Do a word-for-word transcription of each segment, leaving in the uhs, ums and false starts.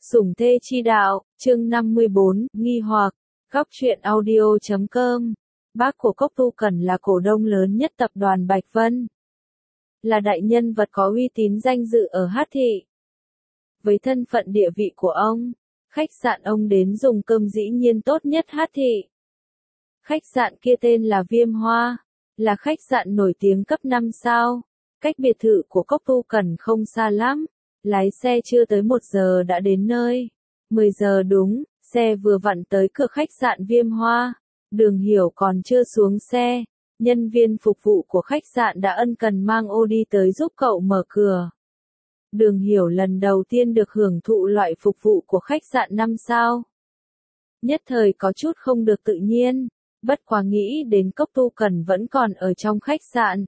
Sủng thê chi đạo, chương năm mươi bốn, nghi hoặc, góc truyện audio chấm com. Bác của Cốc Tu Cẩn là cổ đông lớn nhất tập đoàn Bạch Vân. Là đại nhân vật có uy tín danh dự ở Hát Thị. Với thân phận địa vị của ông, khách sạn ông đến dùng cơm dĩ nhiên tốt nhất Hát Thị. Khách sạn kia tên là Viêm Hoa, là khách sạn nổi tiếng cấp năm sao. Cách biệt thự của Cốc Tu Cẩn không xa lắm. Lái xe chưa tới một giờ đã đến nơi. mười giờ đúng, xe vừa vặn tới cửa khách sạn Viêm Hoa. Đường Hiểu còn chưa xuống xe. Nhân viên phục vụ của khách sạn đã ân cần mang ô đi tới giúp cậu mở cửa. Đường Hiểu lần đầu tiên được hưởng thụ loại phục vụ của khách sạn năm sao. Nhất thời có chút không được tự nhiên, bất quá nghĩ đến Cốc Tu Cẩn vẫn còn ở trong khách sạn.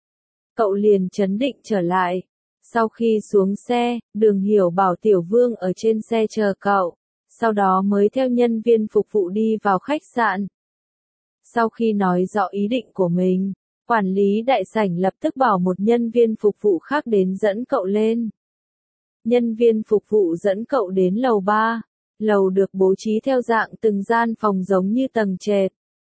Cậu liền trấn định trở lại. Sau khi xuống xe, Đường Hiểu bảo Tiểu Vương ở trên xe chờ cậu, sau đó mới theo nhân viên phục vụ đi vào khách sạn. Sau khi nói rõ ý định của mình, quản lý đại sảnh lập tức bảo một nhân viên phục vụ khác đến dẫn cậu lên. Nhân viên phục vụ dẫn cậu đến lầu ba, lầu được bố trí theo dạng từng gian phòng giống như tầng trệt.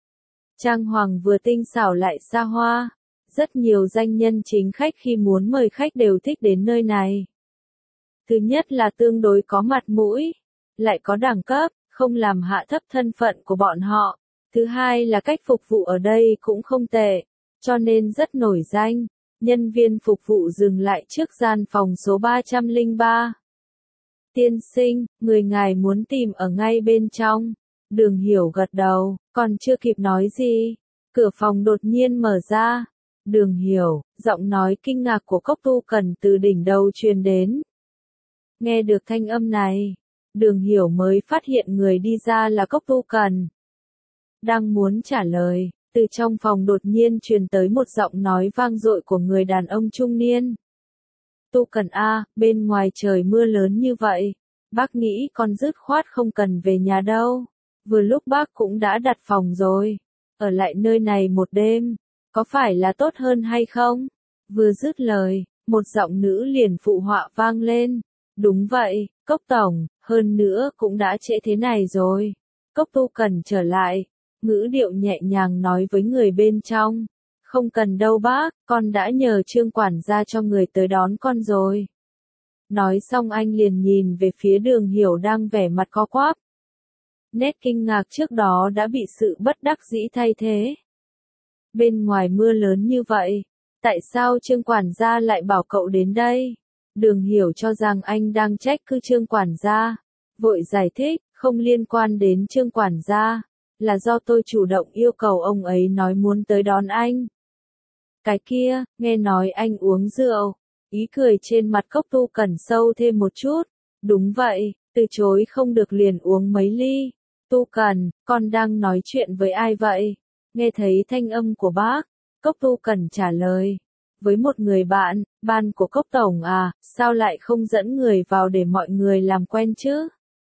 Trang hoàng vừa tinh xảo lại xa hoa. Rất nhiều danh nhân chính khách khi muốn mời khách đều thích đến nơi này. Thứ nhất là tương đối có mặt mũi, lại có đẳng cấp, không làm hạ thấp thân phận của bọn họ. Thứ hai là cách phục vụ ở đây cũng không tệ, cho nên rất nổi danh. Nhân viên phục vụ dừng lại trước gian phòng số ba trăm lẻ ba. Tiên sinh, người ngài muốn tìm ở ngay bên trong. Đường Hiểu gật đầu, còn chưa kịp nói gì, cửa phòng đột nhiên mở ra. Đường Hiểu, giọng nói kinh ngạc của Cốc Tu Cẩn từ đỉnh đầu truyền đến. Nghe được thanh âm này, Đường Hiểu mới phát hiện người đi ra là Cốc Tu Cẩn. Đang muốn trả lời, từ trong phòng đột nhiên truyền tới một giọng nói vang dội của người đàn ông trung niên. Tu Cẩn a, bên ngoài trời mưa lớn như vậy, bác nghĩ con dứt khoát không cần về nhà đâu. Vừa lúc bác cũng đã đặt phòng rồi, ở lại nơi này một đêm. Có phải là tốt hơn hay không? Vừa dứt lời, một giọng nữ liền phụ họa vang lên. Đúng vậy, Cốc Tổng, hơn nữa cũng đã trễ thế này rồi. Cốc Tu Cẩn trở lại, ngữ điệu nhẹ nhàng nói với người bên trong. Không cần đâu bác, con đã nhờ Trương quản gia cho người tới đón con rồi. Nói xong anh liền nhìn về phía Đường Hiểu đang vẻ mặt co quắp. Nét kinh ngạc trước đó đã bị sự bất đắc dĩ thay thế. Bên ngoài mưa lớn như vậy, tại sao Trương quản gia lại bảo cậu đến đây? Đường Hiểu cho rằng anh đang trách cứ Trương quản gia, vội giải thích, không liên quan đến Trương quản gia, là do tôi chủ động yêu cầu ông ấy nói muốn tới đón anh. Cái kia, nghe nói anh uống rượu, ý cười trên mặt Cốc Tu Cẩn sâu thêm một chút. Đúng vậy, từ chối không được liền uống mấy ly. Tu Cẩn, con đang nói chuyện với ai vậy? Nghe thấy thanh âm của bác, Cốc Tu Cẩn trả lời. Với một người bạn, ban của Cốc Tổng à, sao lại không dẫn người vào để mọi người làm quen chứ?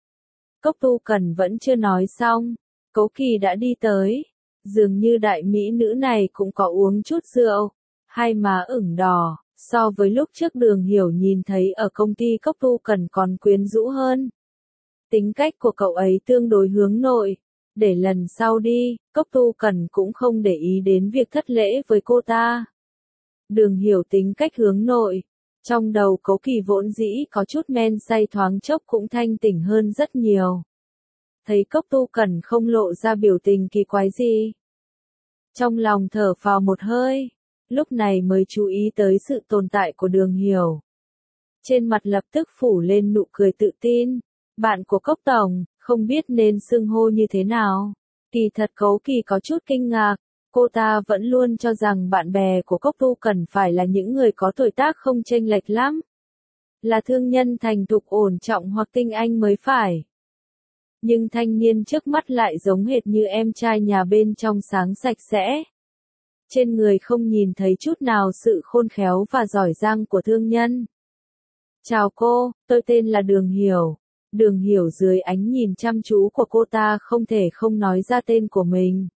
Cốc Tu Cẩn vẫn chưa nói xong, Cố Kỳ đã đi tới. Dường như đại mỹ nữ này cũng có uống chút rượu, hai má ửng đỏ, so với lúc trước Đường Hiểu nhìn thấy ở công ty Cốc Tu Cẩn còn quyến rũ hơn. Tính cách của cậu ấy tương đối hướng nội. Để lần sau đi, Cốc Tu Cẩn cũng không để ý đến việc thất lễ với cô ta. Đường Hiểu tính cách hướng nội. Trong đầu Cố Kỳ vốn dĩ có chút men say thoáng chốc cũng thanh tỉnh hơn rất nhiều. Thấy Cốc Tu Cẩn không lộ ra biểu tình kỳ quái gì. Trong lòng thở phào một hơi, lúc này mới chú ý tới sự tồn tại của Đường Hiểu. Trên mặt lập tức phủ lên nụ cười tự tin. Bạn của Cốc Tổng, không biết nên xưng hô như thế nào. Kỳ thật Cố Kỳ có chút kinh ngạc, cô ta vẫn luôn cho rằng bạn bè của Cốc Tu Cẩn phải là những người có tuổi tác không chênh lệch lắm. Là thương nhân thành thục ổn trọng hoặc tinh anh mới phải. Nhưng thanh niên trước mắt lại giống hệt như em trai nhà bên trong sáng sạch sẽ. Trên người không nhìn thấy chút nào sự khôn khéo và giỏi giang của thương nhân. Chào cô, tôi tên là Đường Hiểu. Đường Hiểu dưới ánh nhìn chăm chú của cô ta không thể không nói ra tên của mình.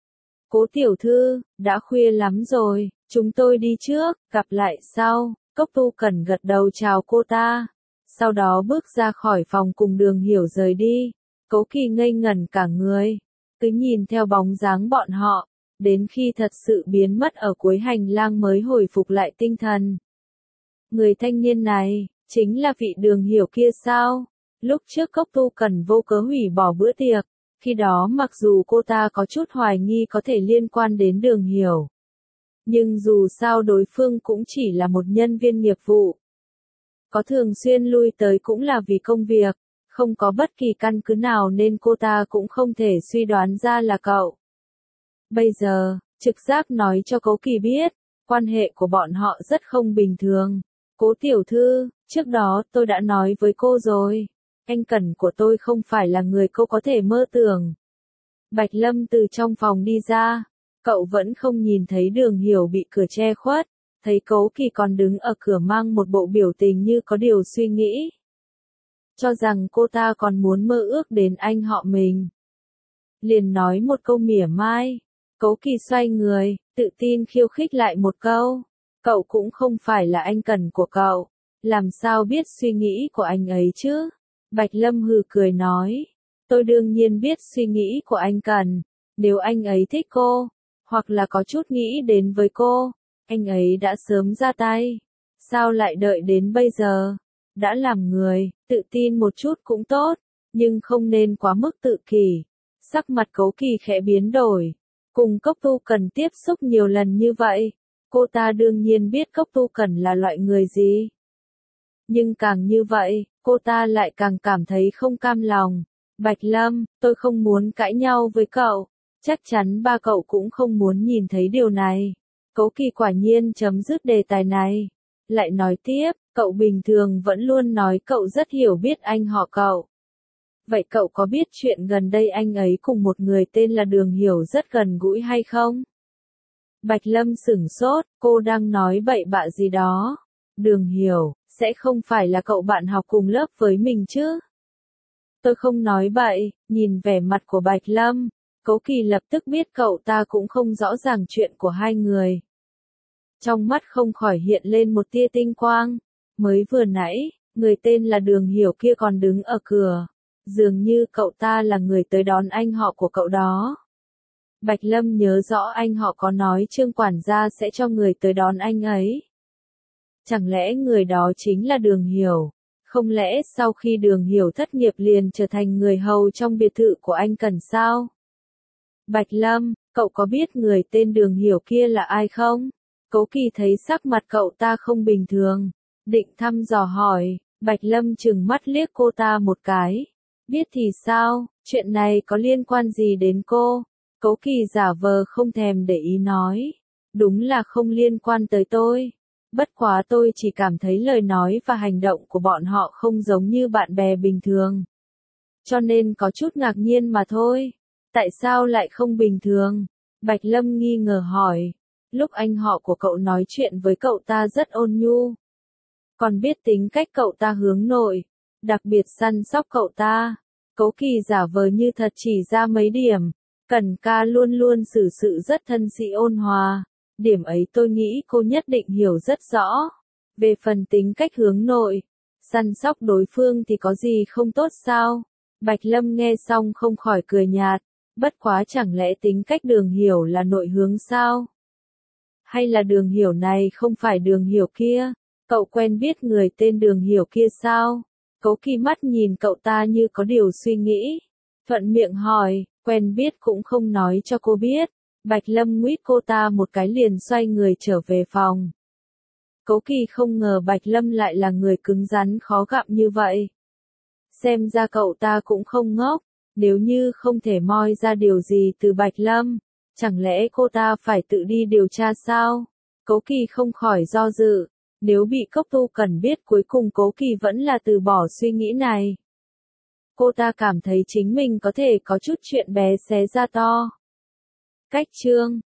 Cố tiểu thư, đã khuya lắm rồi, chúng tôi đi trước, gặp lại sau. Cốc Tu Cẩn gật đầu chào cô ta. sau đó bước ra khỏi phòng cùng Đường Hiểu rời đi. Cố Kỳ ngây ngẩn cả người, cứ nhìn theo bóng dáng bọn họ, đến khi thật sự biến mất ở cuối hành lang mới hồi phục lại tinh thần. Người thanh niên này, chính là vị Đường Hiểu kia sao? Lúc trước Cốc Tu Cẩn vô cớ hủy bỏ bữa tiệc, khi đó mặc dù cô ta có chút hoài nghi có thể liên quan đến Đường Hiểu. Nhưng dù sao đối phương cũng chỉ là một nhân viên nghiệp vụ. Có thường xuyên lui tới cũng là vì công việc, không có bất kỳ căn cứ nào nên cô ta cũng không thể suy đoán ra là cậu. Bây giờ, trực giác nói cho Cố Kỳ biết, quan hệ của bọn họ rất không bình thường. Cố tiểu thư, trước đó tôi đã nói với cô rồi, anh Cẩn của tôi không phải là người cô có thể mơ tưởng. Bạch Lâm từ trong phòng đi ra, cậu vẫn không nhìn thấy Đường Hiểu bị cửa che khuất, thấy Cố Kỳ còn đứng ở cửa mang một bộ biểu tình như có điều suy nghĩ. Cho rằng cô ta còn muốn mơ ước đến anh họ mình. Liền nói một câu mỉa mai, Cố Kỳ xoay người, tự tin khiêu khích lại một câu. Cậu cũng không phải là anh Cẩn của cậu, làm sao biết suy nghĩ của anh ấy chứ? Bạch Lâm hừ cười nói, tôi đương nhiên biết suy nghĩ của anh Cẩn, nếu anh ấy thích cô, hoặc là có chút nghĩ đến với cô, anh ấy đã sớm ra tay, sao lại đợi đến bây giờ? Đã làm người, tự tin một chút cũng tốt, nhưng không nên quá mức tự kỷ. Sắc mặt Cố Kỳ khẽ biến đổi, cùng Cốc Tu Cẩn tiếp xúc nhiều lần như vậy, cô ta đương nhiên biết Cốc Tu Cẩn là loại người gì. Nhưng càng như vậy, cô ta lại càng cảm thấy không cam lòng. Bạch Lâm, tôi không muốn cãi nhau với cậu, chắc chắn ba cậu cũng không muốn nhìn thấy điều này. Cố Kỳ quả nhiên chấm dứt đề tài này, lại nói tiếp, cậu bình thường vẫn luôn nói cậu rất hiểu biết anh họ cậu. Vậy cậu có biết chuyện gần đây anh ấy cùng một người tên là Đường Hiểu rất gần gũi hay không? Bạch Lâm sửng sốt, cô đang nói bậy bạ gì đó. Đường Hiểu, sẽ không phải là cậu bạn học cùng lớp với mình chứ? Tôi không nói bậy, nhìn vẻ mặt của Bạch Lâm, Cố Kỳ lập tức biết cậu ta cũng không rõ ràng chuyện của hai người. Trong mắt không khỏi hiện lên một tia tinh quang, mới vừa nãy, người tên là Đường Hiểu kia còn đứng ở cửa, dường như cậu ta là người tới đón anh họ của cậu đó. Bạch Lâm nhớ rõ anh họ có nói Trương quản gia sẽ cho người tới đón anh ấy. Chẳng lẽ người đó chính là Đường Hiểu? Không lẽ sau khi Đường Hiểu thất nghiệp liền trở thành người hầu trong biệt thự của anh Cẩn sao? Bạch Lâm, cậu có biết người tên Đường Hiểu kia là ai không? Cố Kỳ thấy sắc mặt cậu ta không bình thường, định thăm dò hỏi, Bạch Lâm trừng mắt liếc cô ta một cái. Biết thì sao, chuyện này có liên quan gì đến cô? Cố Kỳ giả vờ không thèm để ý nói, đúng là không liên quan tới tôi. Bất quá tôi chỉ cảm thấy lời nói và hành động của bọn họ không giống như bạn bè bình thường. Cho nên có chút ngạc nhiên mà thôi. Tại sao lại không bình thường? Bạch Lâm nghi ngờ hỏi. Lúc anh họ của cậu nói chuyện với cậu ta rất ôn nhu. Còn biết tính cách cậu ta hướng nội, đặc biệt săn sóc cậu ta. Cố Kỳ giả vờ như thật chỉ ra mấy điểm. Cẩn ca luôn luôn xử sự rất thân sĩ ôn hòa. Điểm ấy tôi nghĩ cô nhất định hiểu rất rõ. Về phần tính cách hướng nội, săn sóc đối phương thì có gì không tốt sao? Bạch Lâm nghe xong không khỏi cười nhạt. Bất quá chẳng lẽ tính cách Đường Hiểu là nội hướng sao? Hay là Đường Hiểu này không phải Đường Hiểu kia? Cậu quen biết người tên Đường Hiểu kia sao? Cố Kỳ mắt nhìn cậu ta như có điều suy nghĩ. Thuận miệng hỏi, quen biết cũng không nói cho cô biết. Bạch Lâm nguyết cô ta một cái liền xoay người trở về phòng. Cố Kỳ không ngờ Bạch Lâm lại là người cứng rắn khó gặm như vậy. Xem ra cậu ta cũng không ngốc, nếu như không thể moi ra điều gì từ Bạch Lâm, chẳng lẽ cô ta phải tự đi điều tra sao? Cố Kỳ không khỏi do dự, nếu bị Cốc Tu Cẩn biết cuối cùng Cố Kỳ vẫn là từ bỏ suy nghĩ này. Cô ta cảm thấy chính mình có thể có chút chuyện bé xé ra to. Cách chương